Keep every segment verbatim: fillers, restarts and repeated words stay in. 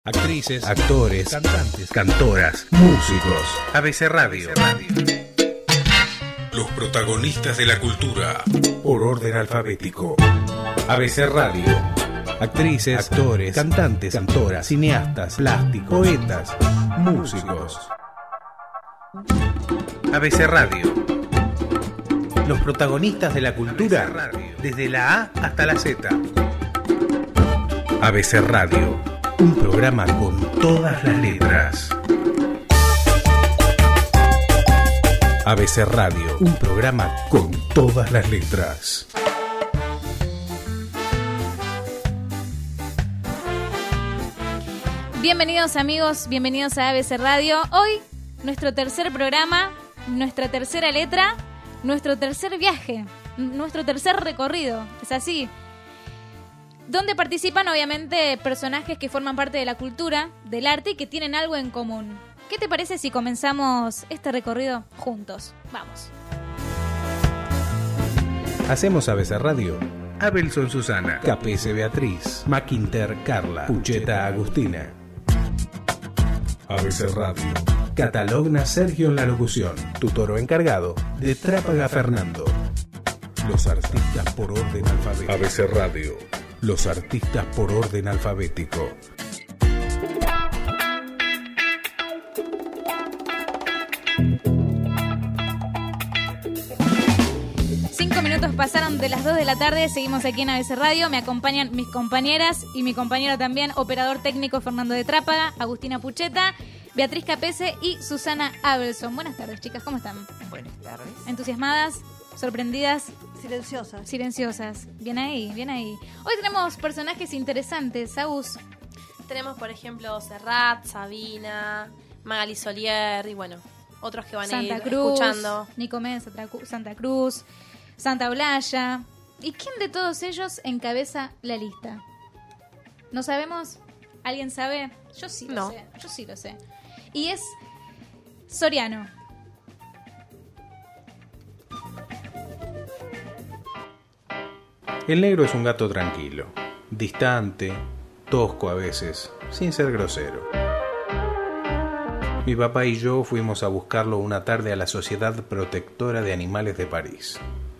Actrices, actores, cantantes, cantoras, músicos. A B C Radio. Los protagonistas de la cultura. Por orden alfabético. A B C Radio. Actrices, actores, cantantes, cantoras, cineastas, plásticos, poetas, músicos. A B C Radio. Los protagonistas de la cultura. Desde la A hasta la Z. A B C Radio. Un programa con todas las letras. A B C Radio, un programa con todas las letras. Bienvenidos amigos, bienvenidos a A B C Radio. Hoy, nuestro tercer programa, nuestra tercera letra, nuestro tercer viaje, nuestro tercer recorrido. Es así. Donde participan obviamente personajes que forman parte de la cultura, del arte y que tienen algo en común. ¿Qué te parece si comenzamos este recorrido juntos? Vamos. Hacemos A B C Radio. Abelson Susana, Capese Beatriz, Maquinter Carla, Pucheta Agustina. A B C Radio. Catalogna Sergio en la locución. Tutoro encargado de Trápaga Fernando. Los artistas por orden alfabético. A B C Radio. Los artistas por orden alfabético. Cinco minutos pasaron de las dos de la tarde. Seguimos aquí en A B C Radio. Me acompañan mis compañeras y mi compañero también, operador técnico Fernando de Trápaga, Agustina Pucheta, Beatriz Capese y Susana Abelson. Buenas tardes, chicas, ¿cómo están? Buenas tardes. ¿Entusiasmadas? ¿Sorprendidas? Silenciosas. Silenciosas. Bien ahí, bien ahí. Hoy tenemos personajes interesantes, Agus. Tenemos, por ejemplo, Serrat, Sabina, Magali Solier y bueno, otros que van Santa a ir Cruz, escuchando. Nicomés, Santa, Santa Cruz, Santa Olalla. ¿Y quién de todos ellos encabeza la lista? ¿No sabemos? ¿Alguien sabe? Yo sí lo No. sé. Yo sí lo sé. Y es Soriano. El negro es un gato tranquilo, distante, tosco a veces, sin ser grosero. Mi papá y yo fuimos a buscarlo una tarde a la Sociedad Protectora de Animales de París.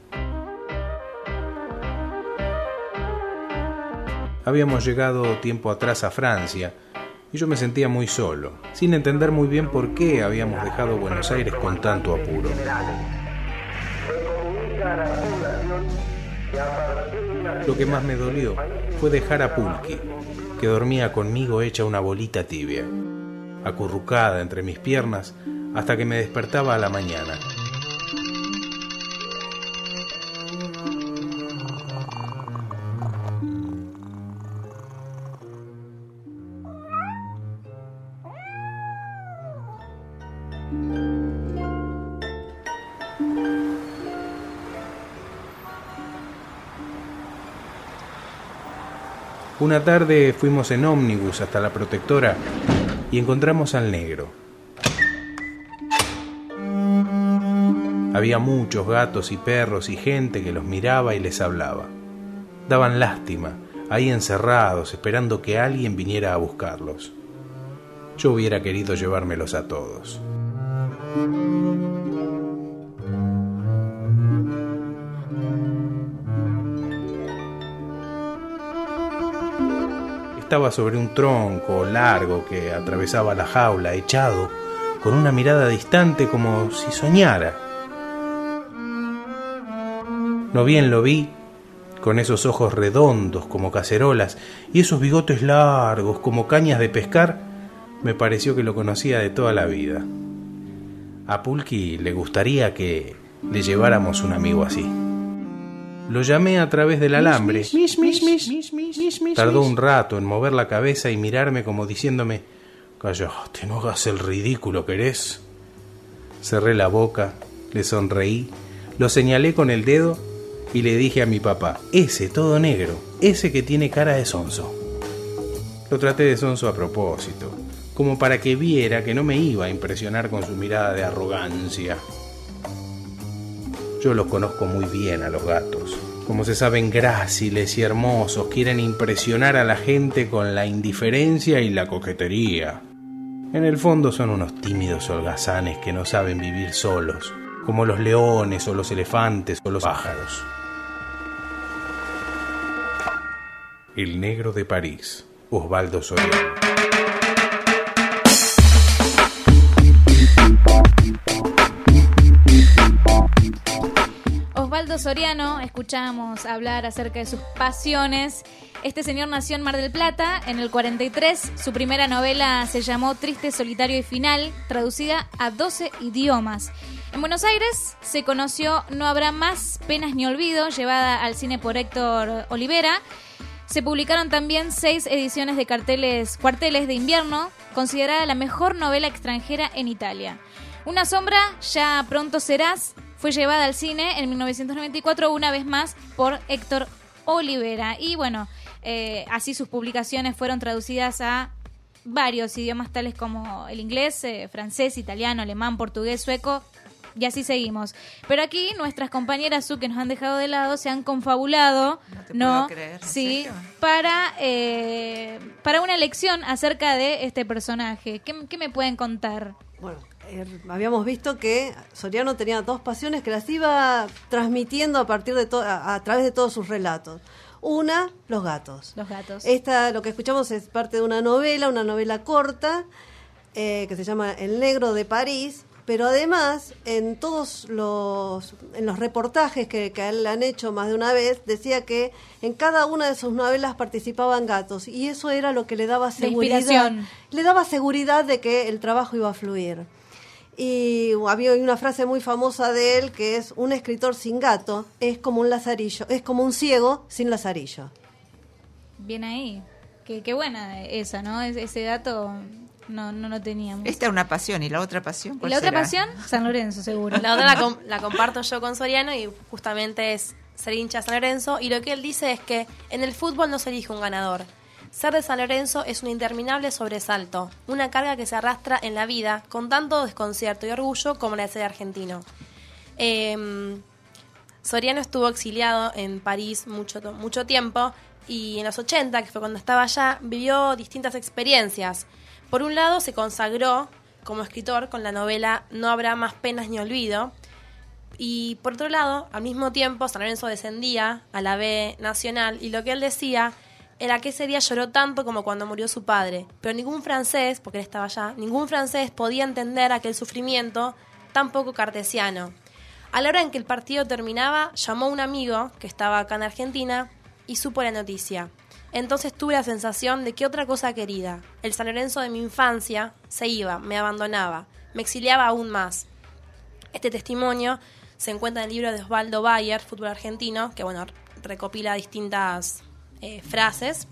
Habíamos llegado tiempo atrás a Francia y yo me sentía muy solo, sin entender muy bien por qué habíamos dejado Buenos Aires con tanto apuro. Lo que más me dolió fue dejar a Pulqui, que dormía conmigo hecha una bolita tibia, acurrucada entre mis piernas hasta que me despertaba a la mañana. Una tarde fuimos en ómnibus hasta la Protectora y encontramos al negro. Había muchos gatos y perros y gente que los miraba y les hablaba. Daban lástima, ahí encerrados, esperando que alguien viniera a buscarlos. Yo hubiera querido llevármelos a todos. Estaba sobre un tronco largo que atravesaba la jaula, echado, con una mirada distante como si soñara. No bien lo vi, con esos ojos redondos como cacerolas y esos bigotes largos como cañas de pescar, me pareció que lo conocía de toda la vida. A Pulqui le gustaría que le lleváramos un amigo así. Lo llamé a través del alambre. Tardó un rato en mover la cabeza y mirarme como diciéndome: «Cállate, no hagas el ridículo, ¿querés?». Cerré la boca, le sonreí, lo señalé con el dedo y le dije a mi papá: «Ese todo negro, ese que tiene cara de sonso». Lo traté de sonso a propósito, como para que viera que no me iba a impresionar con su mirada de arrogancia. Yo los conozco muy bien a los gatos. Como se saben gráciles y hermosos, quieren impresionar a la gente con la indiferencia y la coquetería. En el fondo son unos tímidos holgazanes que no saben vivir solos, como los leones o los elefantes o los pájaros. El negro de París, Osvaldo Soriano. Osvaldo Soriano, escuchamos hablar acerca de sus pasiones. Este señor nació en Mar del Plata en el cuarenta y tres. Su primera novela se llamó Triste, Solitario y Final, traducida a doce idiomas. En Buenos Aires se conoció No habrá más penas ni olvido, llevada al cine por Héctor Olivera. Se publicaron también seis ediciones de carteles, Cuarteles de Invierno, considerada la mejor novela extranjera en Italia. Una sombra, ya pronto serás, fue llevada al cine en mil novecientos noventa y cuatro una vez más por Héctor Olivera. Y bueno, eh, así sus publicaciones fueron traducidas a varios idiomas tales como el inglés, eh, francés, italiano, alemán, portugués, sueco, y así seguimos. Pero aquí nuestras compañeras Su, que nos han dejado de lado, se han confabulado, no, te ¿no? puedo creer, ¿en Sí, serio? para eh, para una lección acerca de este personaje. ¿Qué, qué me pueden contar? Bueno, eh, habíamos visto que Soriano tenía dos pasiones que las iba transmitiendo a partir de to- a, a través de todos sus relatos. Una, los gatos. Los gatos. Esta, lo que escuchamos es parte de una novela, una novela corta, eh, que se llama El negro de París, pero además en todos los en los reportajes que, que a él le han hecho más de una vez, decía que en cada una de sus novelas participaban gatos, y eso era lo que le daba seguridad, inspiración. le daba seguridad de que el trabajo iba a fluir. Y había una frase muy famosa de él que es: un escritor sin gato es como un lazarillo, es como un ciego sin lazarillo. Bien ahí. Qué, qué buena esa, ¿no? Es- ese dato no, no lo teníamos. Esta es una pasión, ¿y la otra pasión ¿Y cuál la otra será? pasión? San Lorenzo, seguro. La otra la, com- la comparto yo con Soriano y justamente es ser hincha de San Lorenzo. Y lo que él dice es que en el fútbol no se elige un ganador. Ser de San Lorenzo es un interminable sobresalto, una carga que se arrastra en la vida con tanto desconcierto y orgullo como la de ser argentino. Eh, Soriano estuvo exiliado en París mucho, mucho tiempo y en los ochenta, que fue cuando estaba allá, vivió distintas experiencias. Por un lado, se consagró como escritor con la novela No habrá más penas ni olvido. Y por otro lado, al mismo tiempo, San Lorenzo descendía a la B Nacional y lo que él decía era que ese día lloró tanto como cuando murió su padre. Pero ningún francés, porque él estaba allá, ningún francés podía entender aquel sufrimiento tan poco cartesiano. A la hora en que el partido terminaba, llamó a un amigo que estaba acá en Argentina y supo la noticia. Entonces tuve la sensación de que otra cosa querida, el San Lorenzo de mi infancia, se iba, me abandonaba, me exiliaba aún más. Este testimonio se encuentra en el libro de Osvaldo Bayer, Fútbol Argentino, que bueno, recopila distintas eh, frases.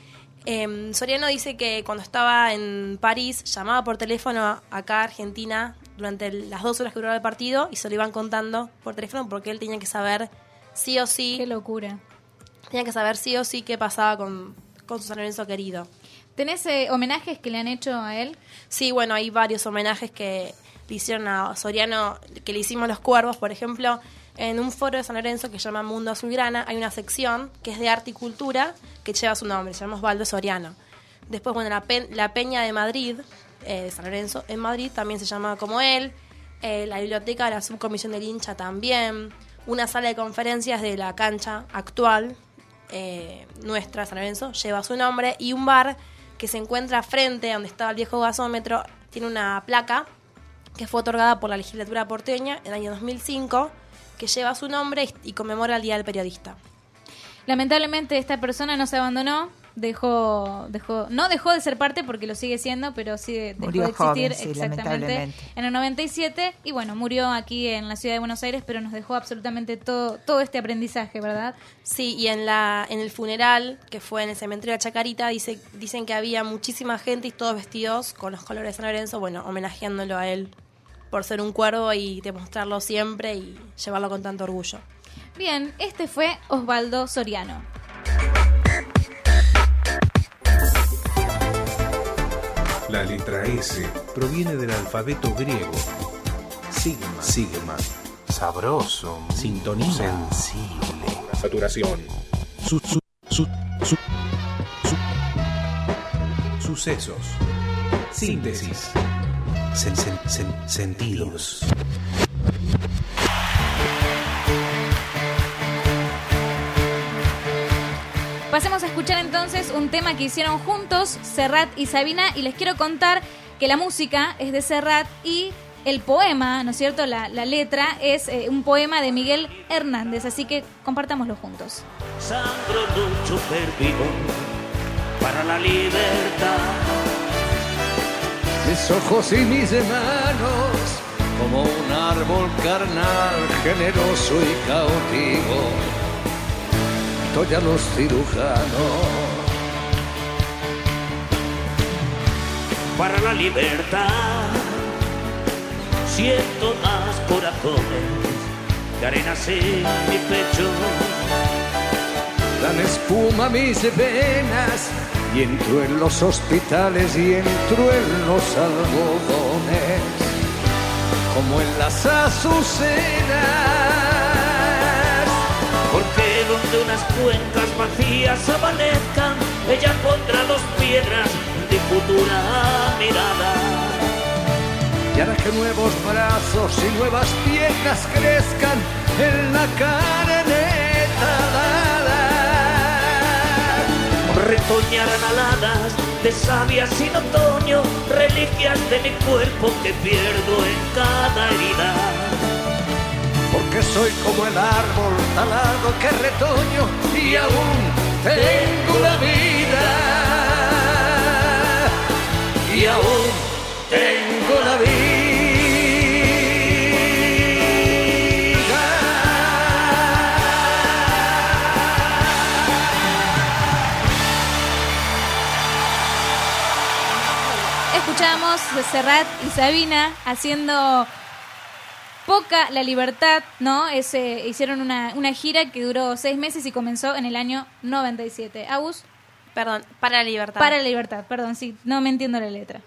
Eh, Soriano dice que cuando estaba en París llamaba por teléfono acá a Argentina durante el- las dos horas que duraba el partido y se lo iban contando por teléfono porque él tenía que saber sí o sí, Qué locura. tenía que saber sí o sí qué pasaba con, con su San Lorenzo querido. ¿Tenés eh, homenajes que le han hecho a él? Sí, bueno, hay varios homenajes que le hicieron a Soriano, que le hicimos los Cuervos, por ejemplo, en un foro de San Lorenzo que se llama Mundo Azulgrana, hay una sección que es de arte y cultura que lleva su nombre, se llama Osvaldo Soriano. Después, bueno, la, Pe- la Peña de Madrid, eh, de San Lorenzo, en Madrid también se llama como él, eh, la biblioteca de la subcomisión del hincha también, una sala de conferencias de la cancha actual, eh, nuestra, San Lorenzo, lleva su nombre, y un bar que se encuentra frente a donde estaba el viejo gasómetro, tiene una placa que fue otorgada por la legislatura porteña en el año dos mil cinco, que lleva su nombre y, y conmemora el Día del Periodista. Lamentablemente esta persona no se abandonó, dejó, dejó, no dejó de ser parte porque lo sigue siendo, pero sí de- dejó Murió de existir joven, sí, exactamente lamentablemente. en el noventa y siete y bueno, murió aquí en la ciudad de Buenos Aires, pero nos dejó absolutamente todo, todo este aprendizaje, ¿verdad? Sí, y en la en el funeral, que fue en el cementerio de Chacarita, dice, dicen que había muchísima gente y todos vestidos con los colores de San Lorenzo, bueno, homenajeándolo a él por ser un cuervo y demostrarlo siempre y llevarlo con tanto orgullo. Bien, este fue Osvaldo Soriano. La letra S proviene del alfabeto griego. Sigma. Sigma. Sabroso. Sintonía. Sensible. Saturación. Su, su, su, su, su. Sucesos. Síntesis. Sen, sen, sen, sentidos. Pasemos a escuchar entonces un tema que hicieron juntos Serrat y Sabina, y les quiero contar que la música es de Serrat y el poema, ¿no es cierto? La, la letra es eh, un poema de Miguel Hernández, así que compartámoslo juntos. Sangro lucho perdido para la libertad. Mis ojos y mis manos, como un árbol carnal, generoso y cautivo, doy a los cirujanos. Para la libertad, siento más corazones de arenas en mi pecho. Dan espuma mis venas y entro en los hospitales y entro en los algodones, como en las azucenas. Porque donde unas cuencas vacías amanezcan, ella pondrá dos piedras de futura mirada. Y hará que nuevos brazos y nuevas piernas crezcan en la carneta dada. Retoñarán aladas de savia sin otoño, reliquias de mi cuerpo que pierdo en cada herida. Porque soy como el árbol talado que retoño y aún tengo la vida. Y aún tengo la vida. Escuchamos de Serrat y Sabina haciendo Poca la Libertad, ¿no? Ese, hicieron una, una gira que duró seis meses y comenzó en el año noventa y siete. Agus. Perdón, para la libertad. Para la libertad, perdón, sí, no me entiendo la letra.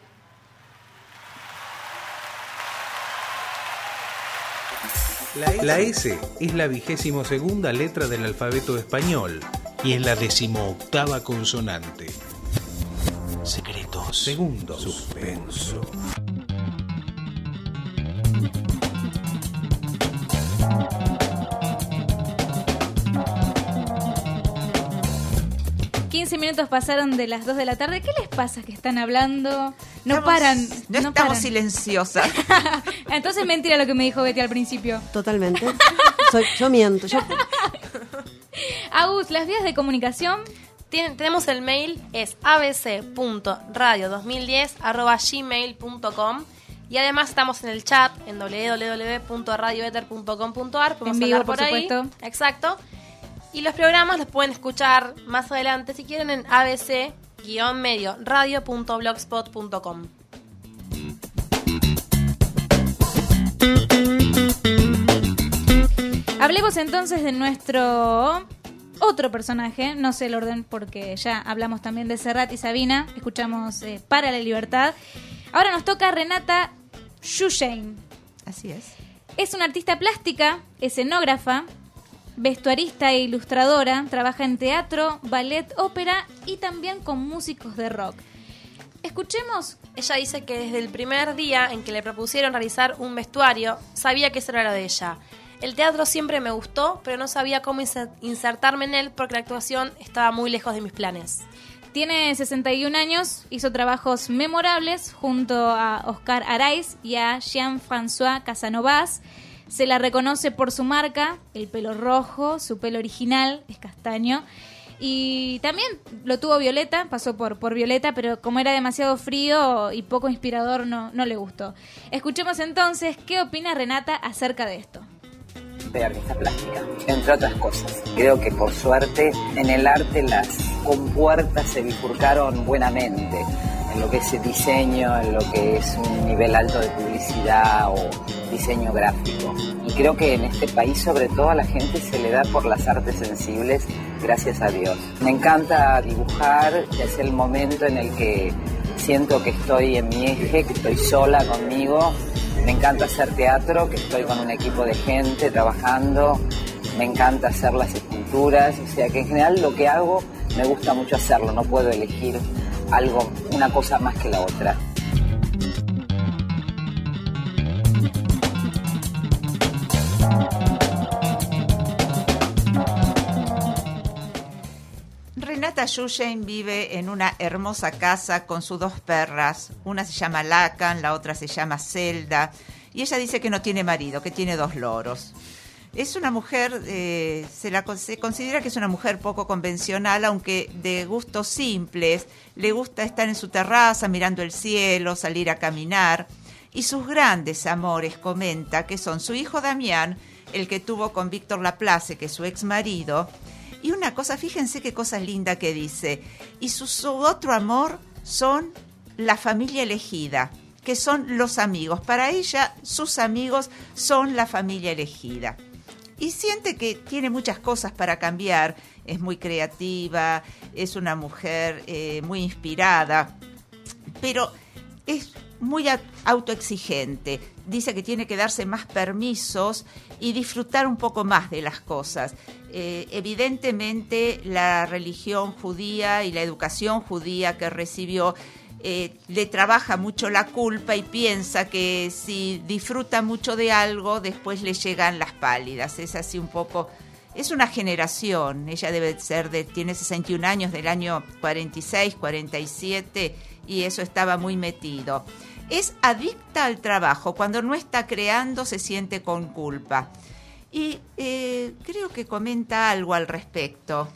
La S es la vigésimo segunda letra del alfabeto español y es la decimoctava consonante. Secretos. Segundo. Suspenso. quince minutos pasaron de las dos de la tarde. ¿Qué les pasa que están hablando? No Estamos- paran. No, no estamos paran. silenciosas. Entonces mentira lo que me dijo Betty al principio. Totalmente. Soy, yo miento. Yo, Agus, las vías de comunicación. Tien- tenemos el mail, es a b c punto radio dos mil diez arroba gmail punto com, y además estamos en el chat en w w w punto radio ether punto com punto a r. Podemos En vivo, hablar por, por ahí. supuesto. Exacto. Y los programas los pueden escuchar más adelante si quieren en abc guión medio radio punto blogspot punto com. Hablemos entonces de nuestro otro personaje, no sé el orden porque ya hablamos también de Serrat y Sabina, escuchamos eh, Para la Libertad. Ahora nos toca Renata Schustein. Así es. Es una artista plástica, escenógrafa, vestuarista e ilustradora, trabaja en teatro, ballet, ópera y también con músicos de rock. Escuchemos. Ella dice que desde el primer día en que le propusieron realizar un vestuario, sabía que eso era lo de ella. El teatro siempre me gustó, pero no sabía cómo inser- insertarme en él porque la actuación estaba muy lejos de mis planes. Tiene sesenta y un años, hizo trabajos memorables junto a Oscar Araiz y a Jean-François Casanovas. Se la reconoce por su marca, el pelo rojo, su pelo original es castaño. Y también lo tuvo Violeta, pasó por, por Violeta, pero como era demasiado frío y poco inspirador, no, no le gustó. Escuchemos entonces qué opina Renata acerca de esto. Soy artista plástica, entre otras cosas. Creo que por suerte en el arte las compuertas se bifurcaron buenamente en lo que es diseño, en lo que es un nivel alto de publicidad o diseño gráfico. Y creo que en este país sobre todo a la gente se le da por las artes sensibles, gracias a Dios. Me encanta dibujar, es el momento en el que siento que estoy en mi eje, que estoy sola conmigo. Me encanta hacer teatro, que estoy con un equipo de gente trabajando. Me encanta hacer las esculturas partituras, o sea que en general lo que hago me gusta mucho hacerlo, no puedo elegir algo, una cosa más que la otra. Renata Yuyen vive en una hermosa casa con sus dos perras. Una se llama Lacan, la otra se llama Zelda. Y ella dice que no tiene marido, que tiene dos loros. Es una mujer, eh, se, la, se considera que es una mujer poco convencional, aunque de gustos simples. Le gusta estar en su terraza mirando el cielo, salir a caminar. Y sus grandes amores, comenta, que son su hijo Damián, el que tuvo con Víctor Laplace, que es su ex marido. Y una cosa, fíjense qué cosa linda que dice. Y su, su otro amor son la familia elegida, que son los amigos. Para ella, sus amigos son la familia elegida. Y siente que tiene muchas cosas para cambiar. Es muy creativa, es una mujer eh, muy inspirada, pero es muy autoexigente. Dice que tiene que darse más permisos y disfrutar un poco más de las cosas. Eh, evidentemente la religión judía y la educación judía que recibió eh, le trabaja mucho la culpa y piensa que si disfruta mucho de algo después le llegan las pálidas. Es así un poco, es una generación. Ella debe ser de, tiene sesenta y un años, del año cuarenta y seis, cuarenta y siete, y eso estaba muy metido. Es adicta al trabajo. Cuando no está creando se siente con culpa. Y eh, creo que comenta algo al respecto.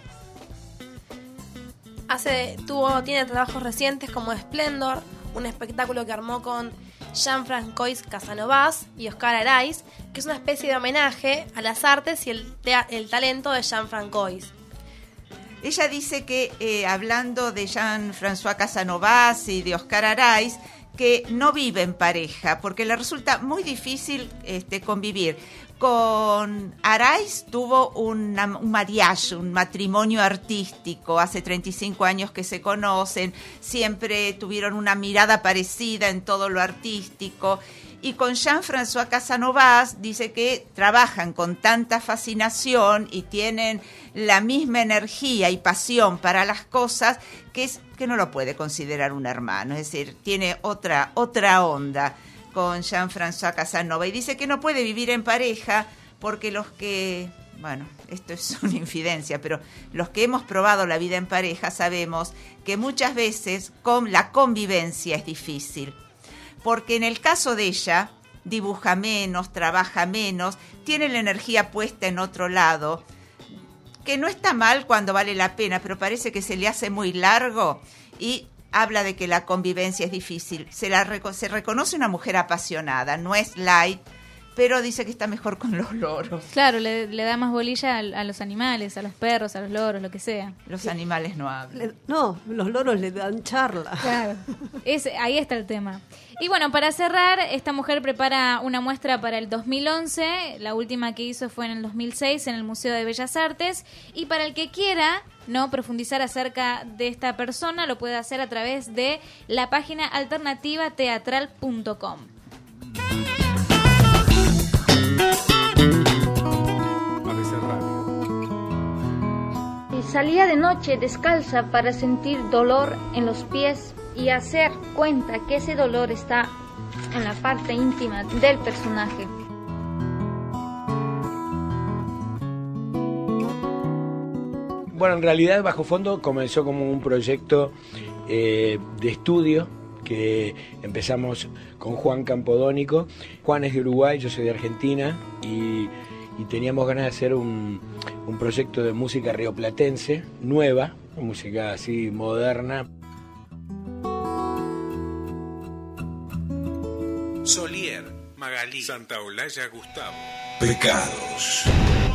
Hace, tuvo, tiene trabajos recientes como Splendor, un espectáculo que armó con Jean-Francois Casanovas y Oscar Araiz, que es una especie de homenaje a las artes y el, tea, el talento de Jean-Francois. Ella dice que, eh, hablando de Jean-François Casanovas y de Oscar Araiz, que no vive en pareja, porque le resulta muy difícil este, convivir. Con Araiz tuvo una, un mariage, un matrimonio artístico, hace treinta y cinco años que se conocen, siempre tuvieron una mirada parecida en todo lo artístico. Y con Jean-François Casanovas dice que trabajan con tanta fascinación y tienen la misma energía y pasión para las cosas que es que no lo puede considerar un hermano, es decir, tiene otra, otra onda con Jean-François Casanova. Y dice que no puede vivir en pareja porque los que, bueno, esto es una infidencia, pero los que hemos probado la vida en pareja sabemos que muchas veces con la convivencia es difícil. Porque en el caso de ella, dibuja menos, trabaja menos, tiene la energía puesta en otro lado, que no está mal cuando vale la pena, pero parece que se le hace muy largo y habla de que la convivencia es difícil. Se, la, se reconoce una mujer apasionada, no es light, pero dice que está mejor con los loros. Claro, le, le da más bolilla a, a los animales, a los perros, a los loros, lo que sea. Los animales no hablan. Le, no, los loros le dan charla. Claro, es, ahí está el tema. Y bueno, para cerrar, esta mujer prepara una muestra para el dos mil once, la última que hizo fue en el dos mil seis en el Museo de Bellas Artes, y para el que quiera no profundizar acerca de esta persona, lo puede hacer a través de la página alternativa teatral punto com. Salía de noche descalza para sentir dolor en los pies y hacer cuenta que ese dolor está en la parte íntima del personaje. Bueno, en realidad Bajo Fondo comenzó como un proyecto eh, de estudio que empezamos con Juan Campodónico. Juan es de Uruguay, yo soy de Argentina y... y teníamos ganas de hacer un, un proyecto de música rioplatense, nueva, música así moderna. Solier, Magalí, Santa Olalla, Gustavo. Pecados.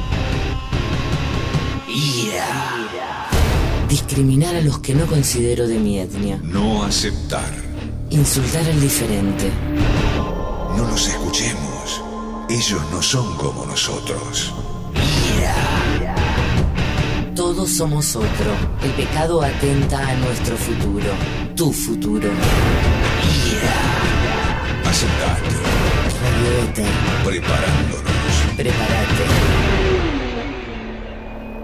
Ira. Discriminar a los que no considero de mi etnia. No aceptar. Insultar al diferente. No los escuchemos. Ellos no son como nosotros. Ira. Todos somos otro. El pecado atenta a nuestro futuro. Tu futuro. Ira. Aceptate. Radio Éter. Preparándonos. Prepárate.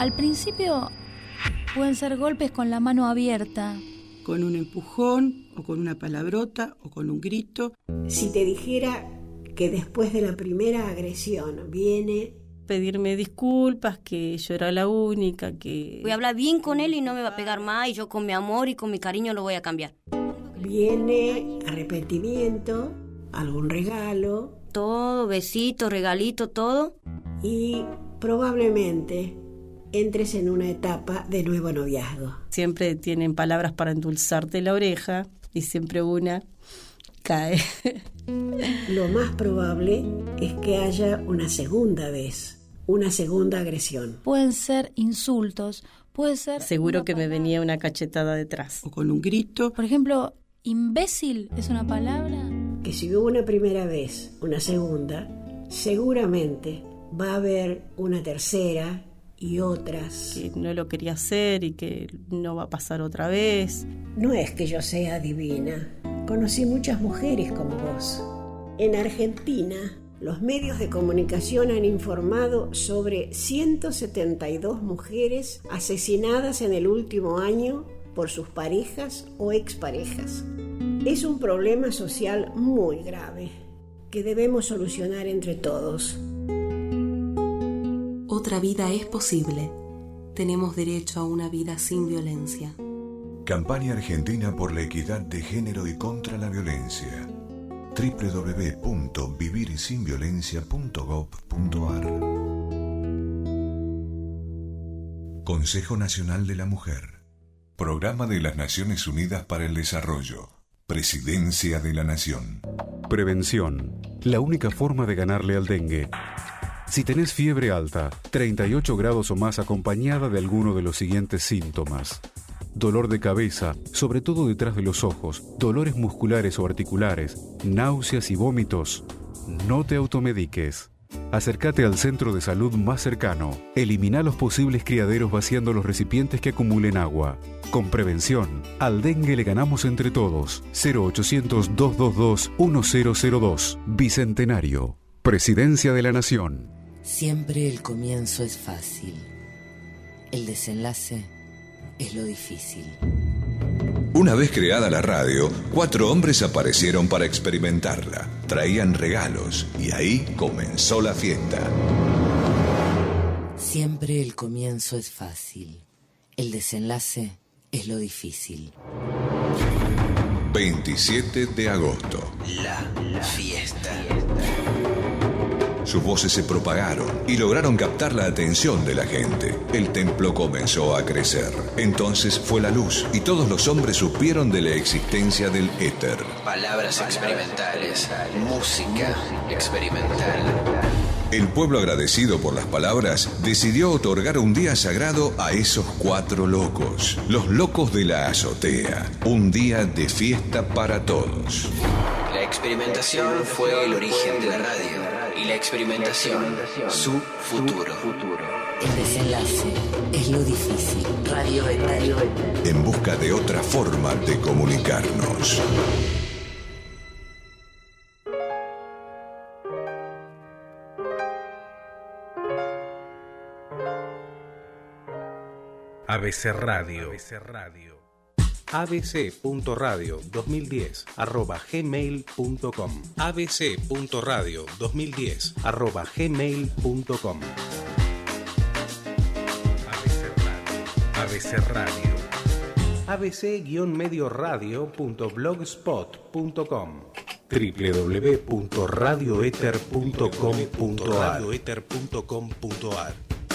Al principio pueden ser golpes con la mano abierta. Con un empujón, o con una palabrota, o con un grito. Si te dijera que después de la primera agresión viene... pedirme disculpas, que yo era la única, que... voy a hablar bien con él y no me va a pegar más, y yo con mi amor y con mi cariño lo voy a cambiar. Viene arrepentimiento, algún regalo. Todo, besito, regalito, todo. Y probablemente entres en una etapa de nuevo noviazgo. Siempre tienen palabras para endulzarte la oreja y siempre una cae. Lo más probable es que haya una segunda vez, una segunda agresión. Pueden ser insultos, puede ser... Seguro que me venía una cachetada detrás. O con un grito. Por ejemplo, imbécil es una palabra. Que si hubo una primera vez, una segunda, seguramente va a haber una tercera y otras. Que no lo quería hacer y que no va a pasar otra vez. No es que yo sea divina. Conocí muchas mujeres como vos. En Argentina, los medios de comunicación han informado sobre ciento setenta y dos mujeres asesinadas en el último año por sus parejas o exparejas. Es un problema social muy grave que debemos solucionar entre todos. Otra vida es posible. Tenemos derecho a una vida sin violencia. Campaña Argentina por la Equidad de Género y contra la Violencia. doble u doble u doble u punto vivir sin violencia punto gob punto ar. Consejo Nacional de la Mujer. Programa de las Naciones Unidas para el Desarrollo. Presidencia de la Nación. Prevención. La única forma de ganarle al dengue. Si tenés fiebre alta, treinta y ocho grados o más acompañada de alguno de los siguientes síntomas: dolor de cabeza, sobre todo detrás de los ojos, dolores musculares o articulares, náuseas y vómitos, no te automediques. Acércate al centro de salud más cercano. Elimina los posibles criaderos vaciando los recipientes que acumulen agua. Con prevención, al dengue le ganamos entre todos. cero ochocientos, doscientos veintidós, mil dos. Bicentenario. Presidencia de la Nación. Siempre el comienzo es fácil. El desenlace es lo difícil. Una vez creada la radio, cuatro hombres aparecieron para experimentarla. Traían regalos y ahí comenzó la fiesta. Siempre el comienzo es fácil. El desenlace es lo difícil. veintisiete de agosto. La fiesta. Sus voces se propagaron y lograron captar la atención de la gente. El templo comenzó a crecer. Entonces fue la luz y todos los hombres supieron de la existencia del éter. Palabras experimentales, música experimental. El pueblo, agradecido por las palabras, decidió otorgar un día sagrado a esos cuatro locos. Los locos de la azotea. Un día de fiesta para todos. La experimentación fue el origen de la radio. Y la experimentación, su futuro. El desenlace es lo difícil. Radio Radio. En busca de otra forma de comunicarnos. A B C Radio. abc.radio dos mil diez arroba gmail punto com abc.radio dos mil diez arroba gmail punto com A B C Radio abc-medioradio punto blogspot punto com doble u doble u doble u punto radioether punto com punto ar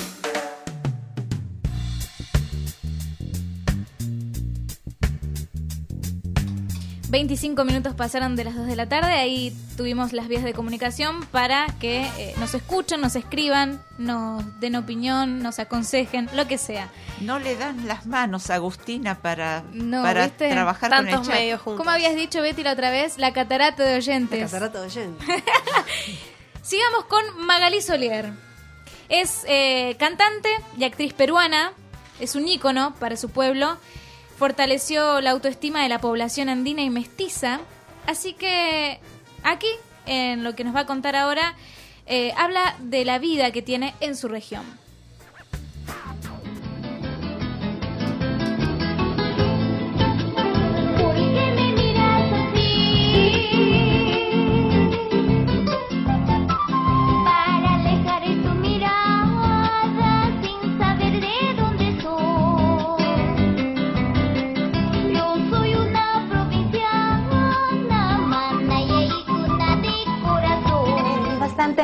veinticinco minutos pasaron de las dos de la tarde, ahí tuvimos las vías de comunicación para que eh, nos escuchen, nos escriban, nos den opinión, nos aconsejen, lo que sea. No le dan las manos a Agustina para, no, para ¿viste? trabajar Tantos con el chat. medios juntos. ¿Cómo habías dicho, Betty, la otra vez? La catarata de oyentes. La catarata de oyentes. Sigamos con Magalí Solier. Es eh, cantante y actriz peruana, es un ícono para su pueblo. Fortaleció la autoestima de la población andina y mestiza. Así que aquí, en lo que nos va a contar ahora, eh, habla de la vida que tiene en su región.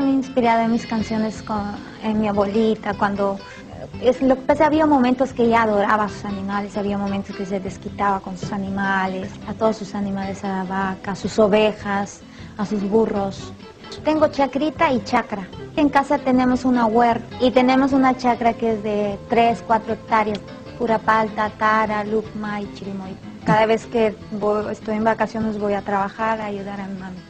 estoy inspirada en mis canciones con, en mi abuelita, cuando... Es, lo que pasa, había momentos que ella adoraba a sus animales, había momentos que se desquitaba con sus animales, a todos sus animales, a la vaca, a sus ovejas, a sus burros. Tengo chacrita y chacra. En casa tenemos una huerta y tenemos una chacra que es de tres, cuatro hectáreas, pura palta, tara, lucma y chirimoy. Cada vez que voy, estoy en vacaciones voy a trabajar, a ayudar a mi mami.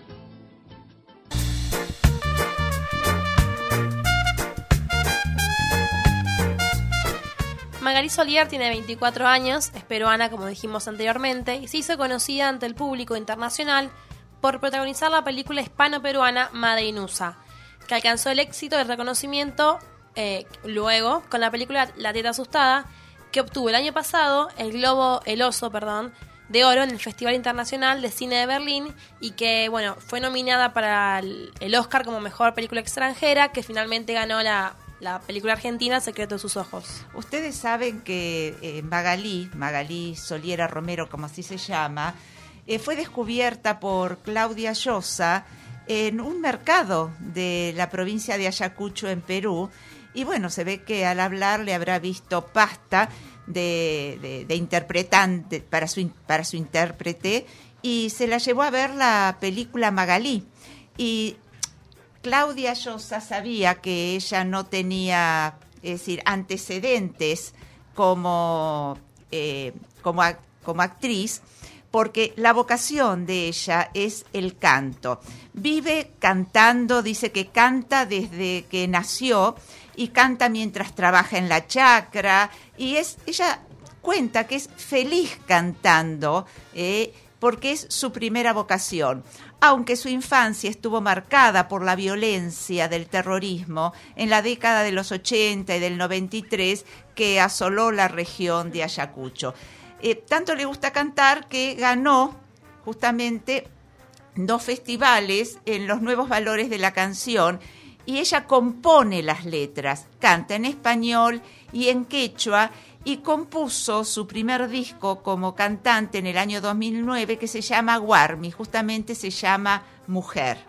Magalí Solier tiene veinticuatro años, es peruana como dijimos anteriormente, y se hizo conocida ante el público internacional por protagonizar la película hispano-peruana Made in U S A, que alcanzó el éxito y el reconocimiento eh, luego con la película La Teta Asustada, que obtuvo el año pasado el Globo, el Oso, perdón, de Oro en el Festival Internacional de Cine de Berlín y que, bueno, fue nominada para el, el Oscar como Mejor Película Extranjera, que finalmente ganó la... la película argentina Secreto de sus ojos. Ustedes saben que eh, Magalí, Magalí Soliera Romero, como así se llama, eh, fue descubierta por Claudia Llosa en un mercado de la provincia de Ayacucho, en Perú. Y bueno, se ve que al hablar le habrá visto pasta de, de, de interpretante para su, para su intérprete y se la llevó a ver la película Magalí. Y Claudia Llosa sabía que ella no tenía, es decir, antecedentes como, eh, como, como actriz, porque la vocación de ella es el canto. Vive cantando, dice que canta desde que nació y canta mientras trabaja en la chacra, y es, ella cuenta que es feliz cantando, eh, porque es su primera vocación. Aunque su infancia estuvo marcada por la violencia del terrorismo en la década de los ochenta y del noventa y tres que asoló la región de Ayacucho. Eh, tanto le gusta cantar que ganó justamente dos festivales en los Nuevos Valores de la Canción, y ella compone las letras, canta en español y en quechua, y compuso su primer disco como cantante en el año dos mil nueve, que se llama Guarmi, justamente se llama Mujer.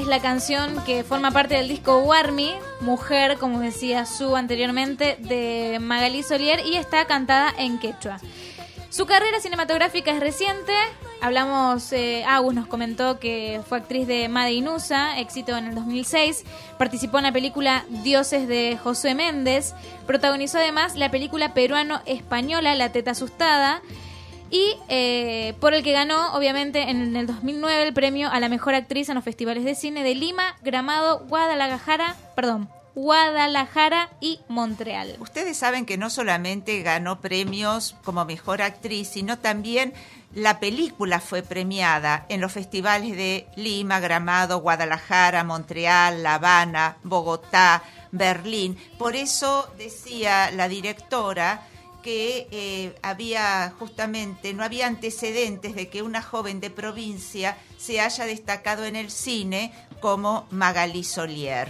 es la canción que forma parte del disco Warmi, Mujer, como decía Su anteriormente, de Magalí Solier, y está cantada en quechua. Su carrera cinematográfica es reciente. Hablamos, eh, Agus nos comentó que fue actriz de Made Inusa, éxito en el dos mil seis. Participó en la película Dioses de Josué Méndez. Protagonizó además la película peruano-española La Teta Asustada. Y eh, por el que ganó, obviamente, en el dos mil nueve el premio a la mejor actriz en los festivales de cine de Lima, Gramado, Guadalajara, perdón, Guadalajara y Montreal. Ustedes saben que no solamente ganó premios como mejor actriz, sino también la película fue premiada en los festivales de Lima, Gramado, Guadalajara, Montreal, La Habana, Bogotá, Berlín. Por eso decía la directora que eh, había justamente, no había antecedentes de que una joven de provincia se haya destacado en el cine como Magalí Solier.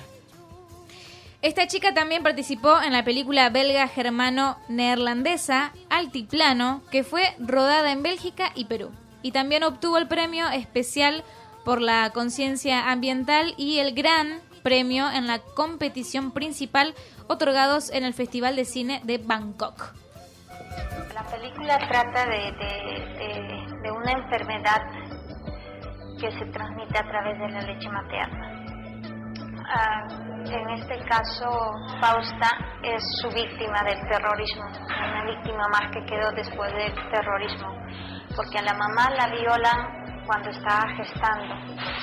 Esta chica también participó en la película belga germano-neerlandesa Altiplano, que fue rodada en Bélgica y Perú. Y también obtuvo el premio especial por la conciencia ambiental y el gran premio en la competición principal otorgados en el Festival de Cine de Bangkok. La película trata de, de, de, de una enfermedad que se transmite a través de la leche materna. Uh, en este caso, Fausta es su víctima del terrorismo, una víctima más que quedó después del terrorismo, porque a la mamá la violan cuando estaba gestando.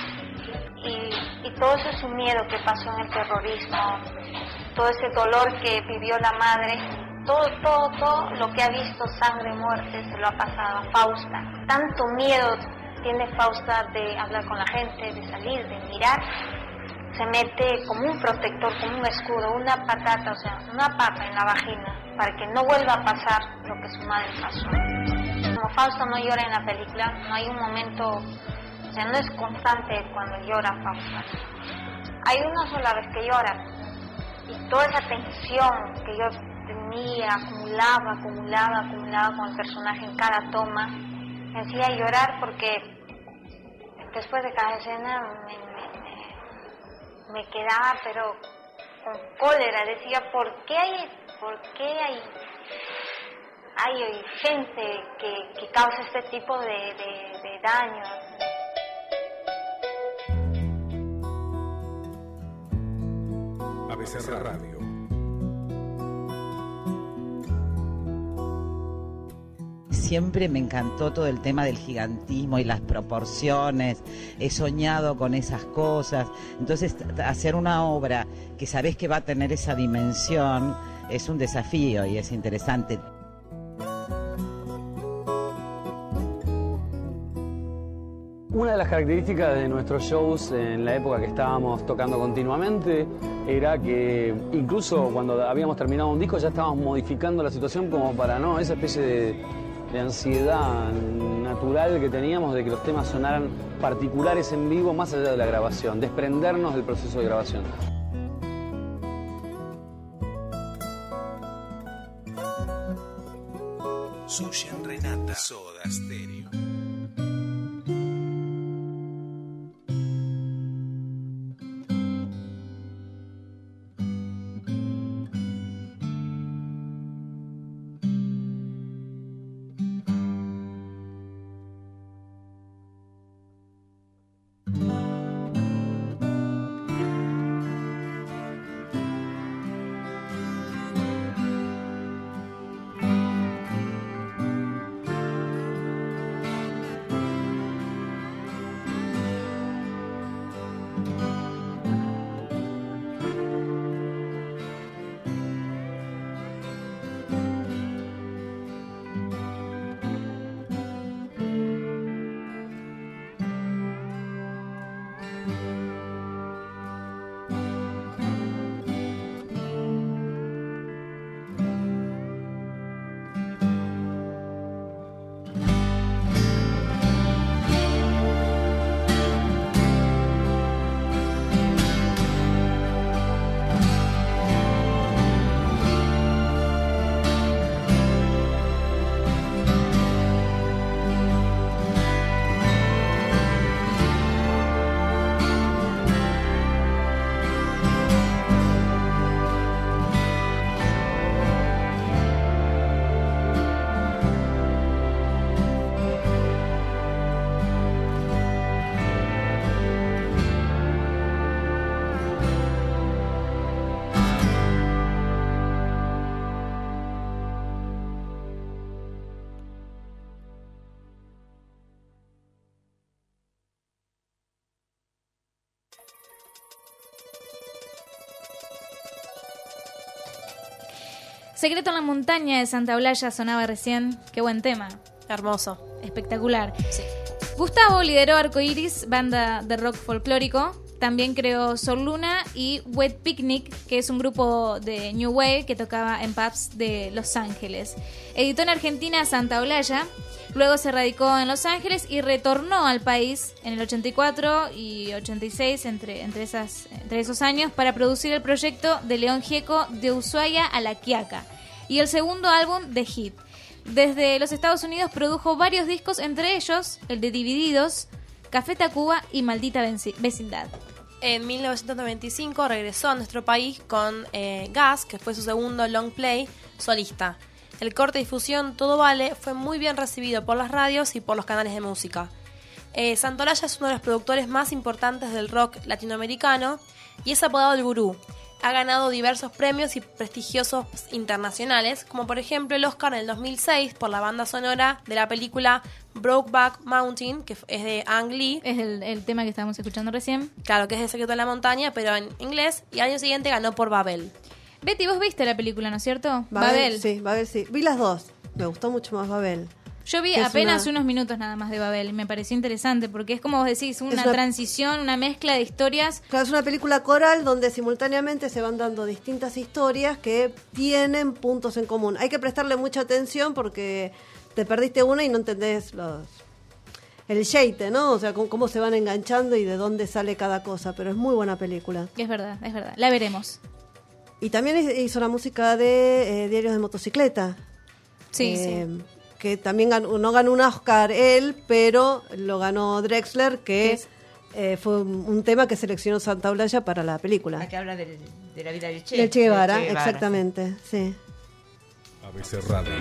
Y, y todo ese miedo que pasó en el terrorismo, todo ese dolor que vivió la madre, todo, todo, todo lo que ha visto, sangre, muerte, se lo ha pasado a Fausta. Tanto miedo tiene Fausta de hablar con la gente, de salir, de mirar. Se mete como un protector, como un escudo, una patata, o sea, una papa en la vagina, para que no vuelva a pasar lo que su madre pasó. Como Fausta no llora en la película, no hay un momento, o sea, no es constante cuando llora Fausta. Hay una sola vez que llora, y toda esa tensión que yo tenía, acumulaba, acumulaba, acumulaba con el personaje en cada toma, me hacía llorar porque después de cada escena me, me, me, me quedaba pero con cólera, decía, ¿por qué hay, por qué hay, hay gente que, que causa este tipo de, de, de daño? A B C Radio. Siempre me encantó todo el tema del gigantismo y las proporciones, he soñado con esas cosas, entonces hacer una obra que sabés que va a tener esa dimensión es un desafío y es interesante. Una de las características de nuestros shows en la época que estábamos tocando continuamente era que incluso cuando habíamos terminado un disco ya estábamos modificando la situación como para no esa especie de, de ansiedad natural que teníamos de que los temas sonaran particulares en vivo más allá de la grabación, desprendernos del proceso de grabación. Sushi en Renata, Soda Stereo. Secreto en la montaña de Santa Olalla sonaba recién. Qué buen tema. Hermoso. Espectacular. Sí. Gustavo lideró Arcoiris, banda de rock folclórico. También creó Sol Luna y Wet Picnic, que es un grupo de New Wave que tocaba en pubs de Los Ángeles. Editó en Argentina Santa Olalla. Luego se radicó en Los Ángeles y retornó al país en el ochenta y cuatro y ochenta y seis, entre, entre, esas, entre esos años, para producir el proyecto de León Gieco de Ushuaia a La Quiaca y el segundo álbum de Hit. Desde los Estados Unidos produjo varios discos, entre ellos el de Divididos, Café Tacuba y Maldita Vecindad. En mil novecientos noventa y cinco regresó a nuestro país con eh, Gas, que fue su segundo long play solista. El corte de difusión Todo Vale fue muy bien recibido por las radios y por los canales de música. Eh, Santa Olalla es uno de los productores más importantes del rock latinoamericano y es apodado el Gurú. Ha ganado diversos premios y prestigiosos internacionales, como por ejemplo el Oscar en el dos mil seis por la banda sonora de la película Brokeback Mountain, que es de Ang Lee. Es el, el tema que estábamos escuchando recién. Claro, que es El Secreto de la Montaña, pero en inglés, y al año siguiente ganó por Babel. Betty, vos viste la película, ¿no es cierto? Babel, Babel. Sí, Babel sí. Vi las dos. Me gustó mucho más Babel. Yo vi Que es apenas una- unos minutos nada más de Babel y me pareció interesante porque es como vos decís, una, Es una- transición, una mezcla de historias. Claro, es una película coral donde simultáneamente se van dando distintas historias que tienen puntos en común. Hay que prestarle mucha atención porque te perdiste una y no entendés los el sheite, ¿no? O sea, cómo, cómo se van enganchando y de dónde sale cada cosa. Pero es muy buena película. Es verdad, es verdad. La veremos. Y también hizo la música de eh, Diarios de Motocicleta. Sí, Eh, sí. Que también ganó, no ganó un Oscar él, pero lo ganó Drexler, que eh, fue un, un tema que seleccionó Santa Olalla para la película. Que habla del- de la vida del Che. Del Che Guevara, Del Che Guevara, exactamente, sí. A B C Radio.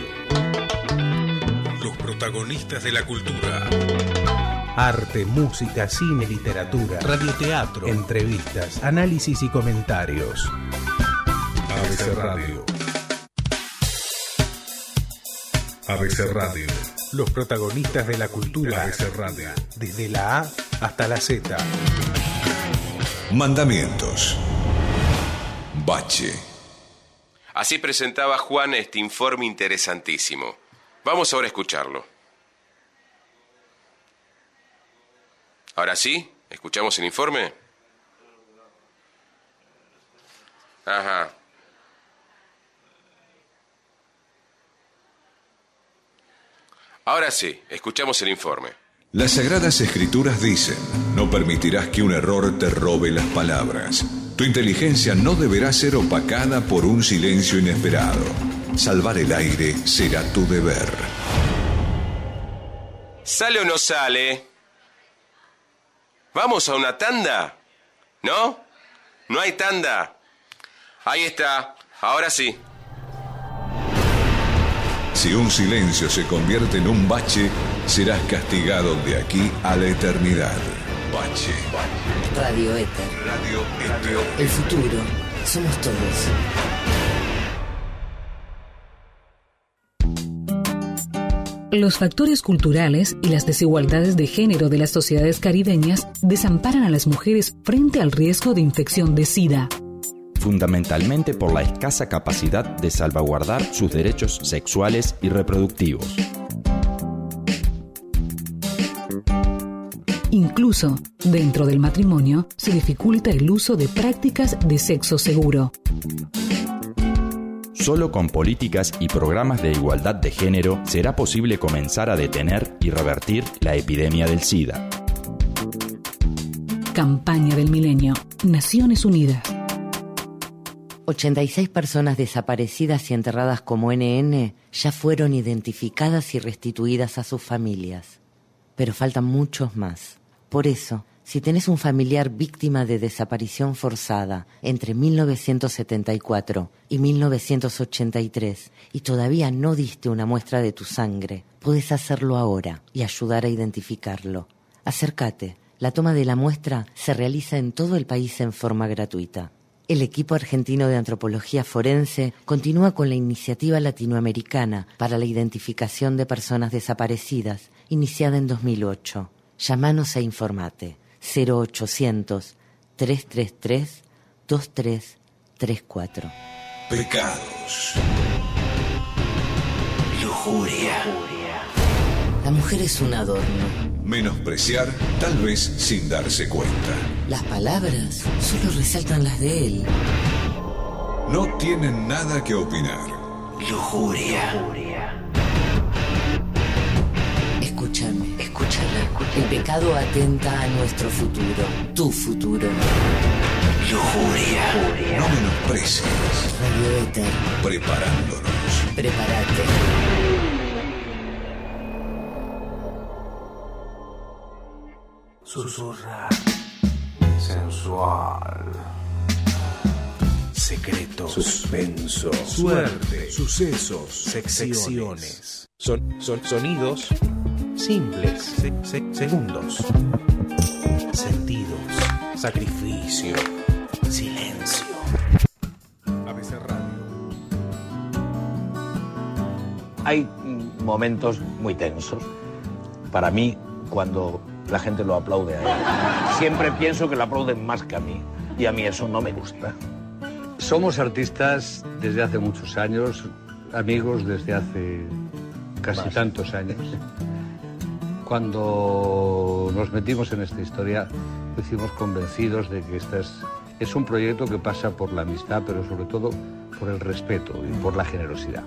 Los protagonistas de la cultura. Arte, música, cine, literatura, radioteatro, entrevistas, análisis y comentarios. A B C Radio. A B C Radio. Los protagonistas de la cultura. A B C Radio. Desde la A hasta la Z. Mandamientos. Bache. Así presentaba Juan este informe interesantísimo. Vamos ahora a escucharlo. ¿Ahora sí? ¿Escuchamos el informe? Ajá. Ahora sí, escuchamos el informe. Las Sagradas Escrituras dicen, no permitirás que un error te robe las palabras. Tu inteligencia no deberá ser opacada por un silencio inesperado. Salvar el aire será tu deber. ¿Sale o no sale? ¿Vamos a una tanda? ¿No? ¿No hay tanda? Ahí está, ahora sí. Si un silencio se convierte en un bache, serás castigado de aquí a la eternidad. Bache. Radio Éter. Radio Éter. El futuro somos todos. Los factores culturales y las desigualdades de género de las sociedades caribeñas desamparan a las mujeres frente al riesgo de infección de SIDA. Fundamentalmente por la escasa capacidad de salvaguardar sus derechos sexuales y reproductivos. Incluso, dentro del matrimonio, se dificulta el uso de prácticas de sexo seguro. Solo con políticas y programas de igualdad de género será posible comenzar a detener y revertir la epidemia del SIDA. Campaña del Milenio. Naciones Unidas. ochenta y seis personas desaparecidas y enterradas como N N ya fueron identificadas y restituidas a sus familias. Pero faltan muchos más. Por eso, si tenés un familiar víctima de desaparición forzada entre mil novecientos setenta y cuatro y mil novecientos ochenta y tres y todavía no diste una muestra de tu sangre, podés hacerlo ahora y ayudar a identificarlo. Acércate. La toma de la muestra se realiza en todo el país en forma gratuita. El equipo argentino de antropología forense continúa con la iniciativa latinoamericana para la identificación de personas desaparecidas, iniciada en dos mil ocho. Llámanos e informate. cero ochocientos, trescientos treinta y tres, veintitrés treinta y cuatro. Pecados. Lujuria. La mujer es un adorno. Menospreciar, tal vez sin darse cuenta. Las palabras solo resaltan las de él. No tienen nada que opinar. Lujuria. Escúchame, escúchame. El pecado atenta a nuestro futuro. Tu futuro. Lujuria. No menosprecies. Radio Éter. Preparándonos. Prepárate. Susurra. Sensual. Secreto. Suspenso. Suerte. Sucesos. Secciones. Son, son sonidos simples. Se, se, segundos. Sentidos. Sacrificio. Silencio. A B C Radio. Hay momentos muy tensos. Para mí, cuando la gente lo aplaude a él. Siempre pienso que lo aplauden más que a mí. Y a mí eso no me gusta. Somos artistas desde hace muchos años, amigos desde hace casi más. tantos años. Cuando nos metimos en esta historia, lo hicimos convencidos de que este es, es un proyecto que pasa por la amistad, pero sobre todo por el respeto y por la generosidad.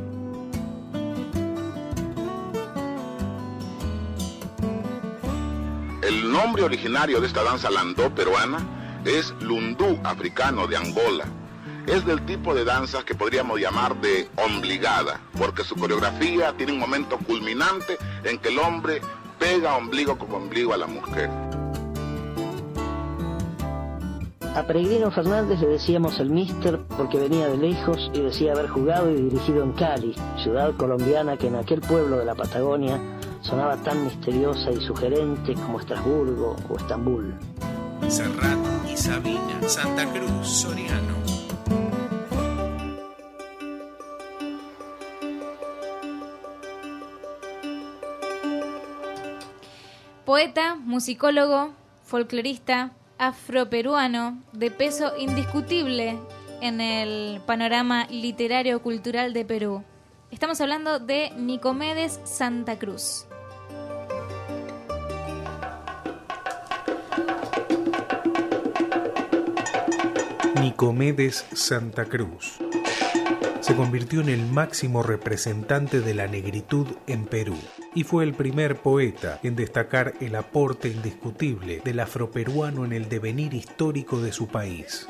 El nombre originario de esta danza landó peruana es Lundú africano de Angola. Es del tipo de danzas que podríamos llamar de ombligada, porque su coreografía tiene un momento culminante en que el hombre pega ombligo con ombligo a la mujer. A Peregrino Fernández le decíamos el Mister porque venía de lejos y decía haber jugado y dirigido en Cali, ciudad colombiana que en aquel pueblo de la Patagonia sonaba tan misteriosa y sugerente como Estrasburgo o Estambul. Serrat y Sabina, Santa Cruz, Soriano. Poeta, musicólogo, folclorista, afroperuano, de peso indiscutible en el panorama literario-cultural de Perú. Estamos hablando de Nicomedes Santa Cruz. Nicomedes Santa Cruz se convirtió en el máximo representante de la negritud en Perú y fue el primer poeta en destacar el aporte indiscutible del afroperuano en el devenir histórico de su país.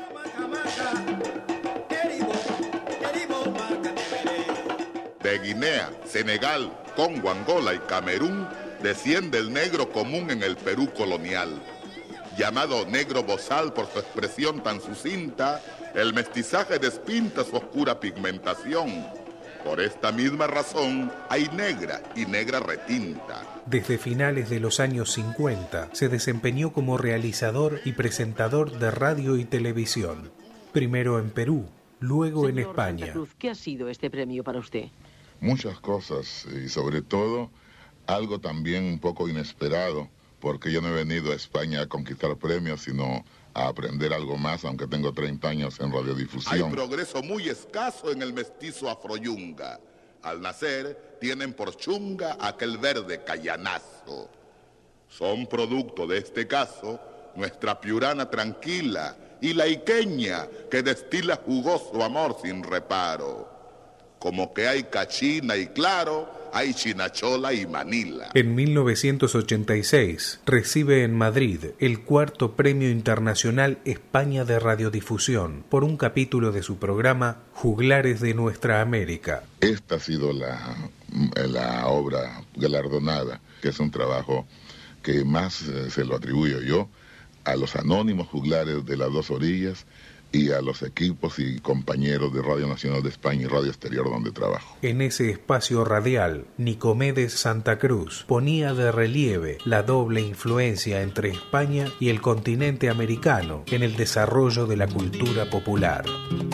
De Guinea, Senegal, Congo, Angola y Camerún desciende el negro común en el Perú colonial. Llamado negro bozal por su expresión tan sucinta, el mestizaje despinta su oscura pigmentación. Por esta misma razón hay negra y negra retinta. Desde finales de los años cincuenta se desempeñó como realizador y presentador de radio y televisión. Primero en Perú, luego en España. Santa Cruz, ¿qué ha sido este premio para usted? Muchas cosas y sobre todo algo también un poco inesperado, porque yo no he venido a España a conquistar premios, sino a aprender algo más, aunque tengo treinta años en radiodifusión. Hay progreso muy escaso en el mestizo afroyunga. Al nacer, tienen por chunga aquel verde cayanazo. Son producto de este caso nuestra piurana tranquila y la iqueña que destila jugoso amor sin reparo. Como que hay cachina y claro, hay chinachola y Manila. En mil novecientos ochenta y seis recibe en Madrid el cuarto Premio Internacional España de Radiodifusión por un capítulo de su programa Juglares de Nuestra América. Esta ha sido la, la obra galardonada, que es un trabajo que más eh, se lo atribuyo yo a los anónimos juglares de las dos orillas y a los equipos y compañeros de Radio Nacional de España y Radio Exterior donde trabajo. En ese espacio radial, Nicomedes Santa Cruz ponía de relieve la doble influencia entre España y el continente americano en el desarrollo de la cultura popular.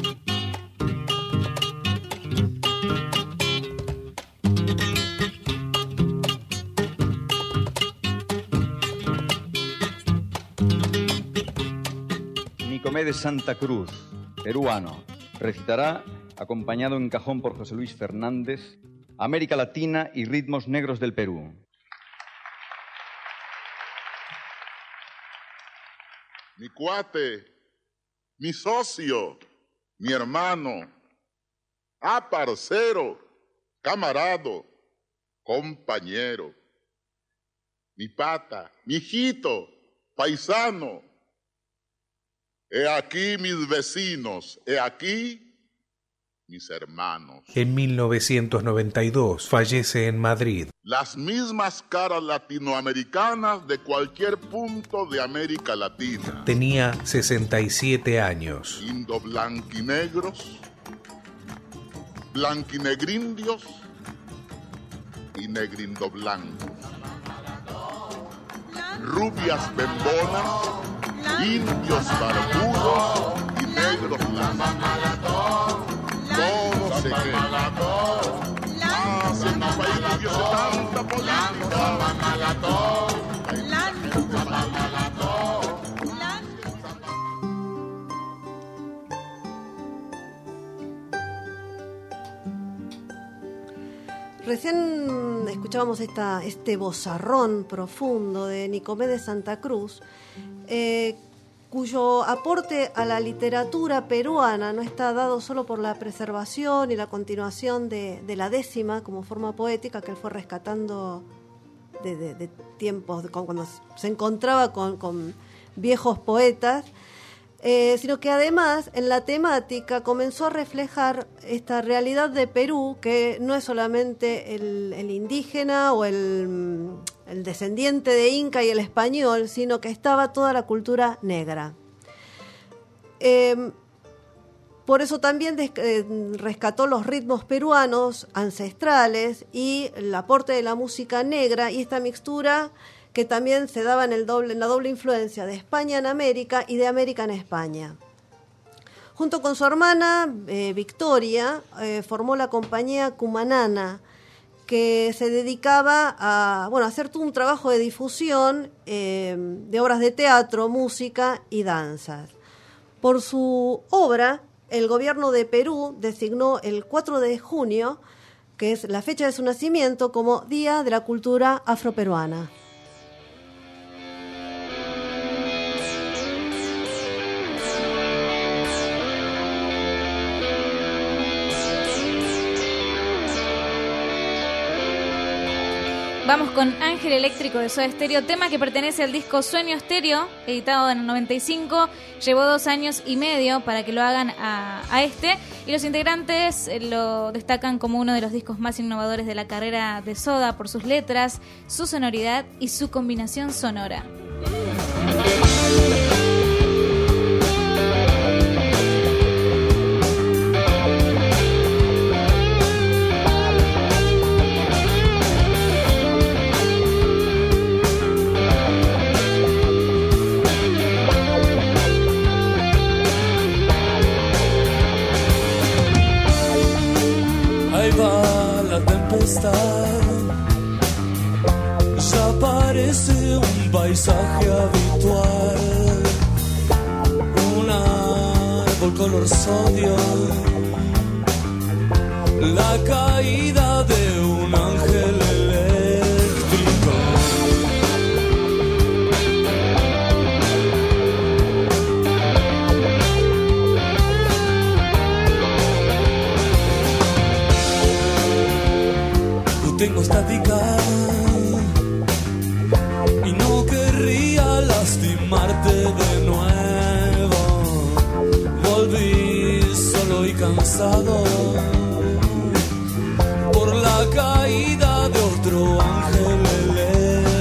Nicomedes Santa Cruz, peruano, recitará, acompañado en cajón por José Luis Fernández, América Latina y ritmos negros del Perú. Mi cuate, mi socio, mi hermano, ah, parcero, camarado, compañero, mi pata, mi hijito, paisano. He aquí mis vecinos, he aquí mis hermanos. En mil novecientos noventa y dos fallece en Madrid. Las mismas caras latinoamericanas de cualquier punto de América Latina. Tenía sesenta y siete años. Indo-blanquinegros, blanquinegrindios y negrindo-blancos. Rubias bembonas, indios barbudos y negros blancos. Todo se queda. Ah, si en mi país no hubiese tanta política. Recién escuchábamos esta, este vozarrón profundo de Nicomé de Santa Cruz, eh, cuyo aporte a la literatura peruana no está dado solo por la preservación y la continuación de, de la décima como forma poética que él fue rescatando de, de, de tiempos, de, cuando se encontraba con, con viejos poetas, eh, sino que además en la temática comenzó a reflejar esta realidad de Perú, que no es solamente el, el indígena o el... el descendiente de Inca y el español, sino que estaba toda la cultura negra. Eh, por eso también des, eh, rescató los ritmos peruanos ancestrales y el aporte de la música negra y esta mixtura que también se daba en, el doble, en la doble influencia de España en América y de América en España. Junto con su hermana eh, Victoria, eh, formó la compañía Cumanana, que se dedicaba a, bueno, a hacer todo un trabajo de difusión eh, de obras de teatro, música y danzas. Por su obra, el gobierno de Perú designó el cuatro de junio, que es la fecha de su nacimiento, como Día de la Cultura Afroperuana. Vamos con Ángel Eléctrico de Soda Stereo, tema que pertenece al disco Sueño Stereo, editado en el noventa y cinco. Llevó dos años y medio para que lo hagan a, a este, y los integrantes lo destacan como uno de los discos más innovadores de la carrera de Soda por sus letras, su sonoridad y su combinación sonora. Ya parece un paisaje habitual, un árbol color sodio, la caída de un ángel eléctrico. Tengo estática y no querría lastimarte de nuevo. Volví solo y cansado por la caída de otro ángel eléctrico.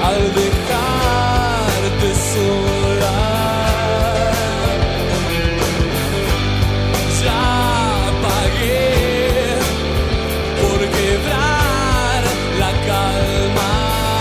al dejarte sola. Ya pagué por quebrar la calma.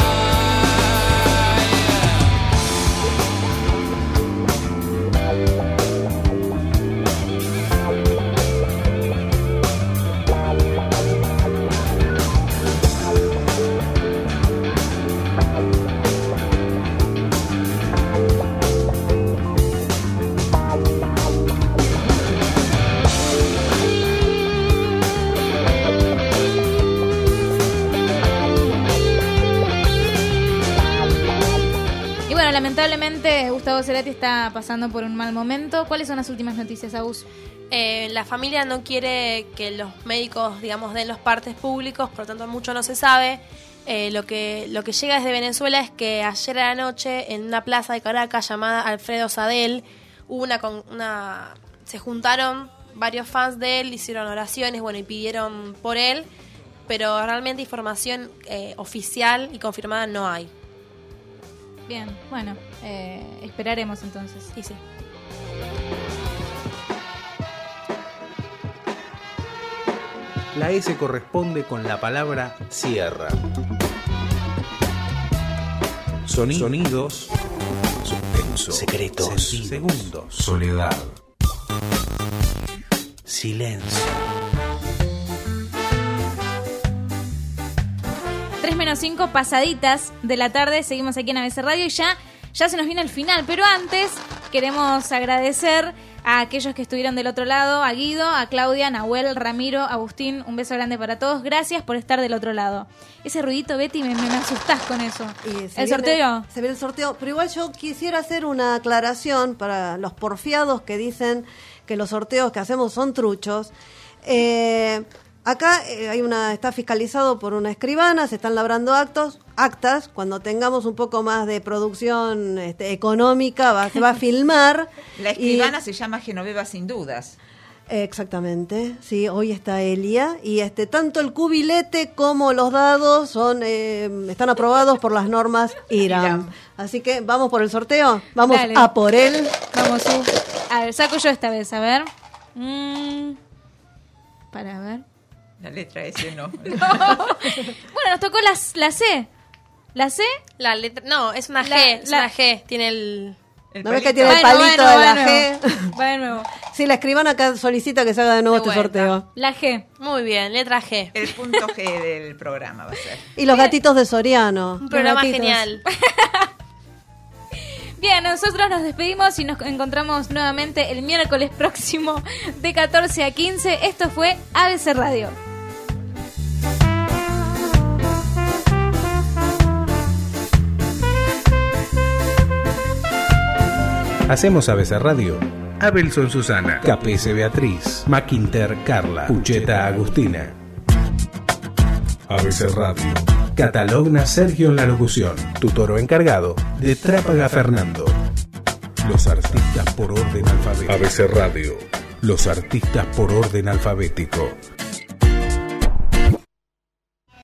Lamentablemente Gustavo Cerati está pasando por un mal momento. ¿Cuáles son las últimas noticias, Agus? Eh, la familia no quiere que los médicos, digamos, den los partes públicos, por lo tanto mucho no se sabe. Eh, lo que lo que llega desde Venezuela es que ayer a la noche en una plaza de Caracas llamada Alfredo Sadel hubo una, con, una se juntaron varios fans de él, hicieron oraciones, bueno, y pidieron por él, pero realmente información eh, oficial y confirmada no hay. Bien, bueno, eh, esperaremos entonces. Sí, sí. La S corresponde con la palabra sierra. Soni- Sonidos, suspenso, secretos, sentidos, segundos, soledad, silencio. tres menos cinco pasaditas de la tarde, seguimos aquí en A B C Radio y ya, ya se nos viene el final, pero antes queremos agradecer a aquellos que estuvieron del otro lado, a Guido, a Claudia, Nahuel, Ramiro, Agustín, un beso grande para todos, gracias por estar del otro lado. Ese ruidito, Betty, me, me asustás con eso. Y ¿El viene, sorteo? Se viene el sorteo, pero igual yo quisiera hacer una aclaración para los porfiados que dicen que los sorteos que hacemos son truchos. Eh... Acá eh, hay una, está fiscalizado por una escribana, se están labrando actos, actas. Cuando tengamos un poco más de producción este, económica, va, se va a filmar. La escribana y, se llama Genoveva Sin Dudas. Eh, exactamente, sí, hoy está Elia. Y este tanto el cubilete como los dados son eh, están aprobados por las normas I R A M. Así que vamos por el sorteo, vamos Dale. a por él. Vamos, uh. A ver, saco yo esta vez, a ver. Mm. Para ver. La letra S no. no. Bueno, nos tocó la, la C. ¿La C? La letra, no, es una G, la, es la, una G. Tiene el... el ¿No ves que tiene bueno, el palito bueno, de la bueno. G? Va de nuevo. Sí, la escribana acá solicita que se haga de nuevo de este vuelta. sorteo. La G. Muy bien, letra G. El punto G del programa va a ser. Y los gatitos de Soriano. Un programa genial. Bien, nosotros nos despedimos y nos encontramos nuevamente el miércoles próximo de catorce a quince. Esto fue A B C Radio. Hacemos A B C Radio. Abelson Susana, K P S Beatriz, Maquinter Carla, Pucheta Agustina. A B C Radio. Catalogna Sergio en la locución. Tutoro encargado de Trápaga Fernando. Los artistas por orden alfabético. A B C Radio. Los artistas por orden alfabético.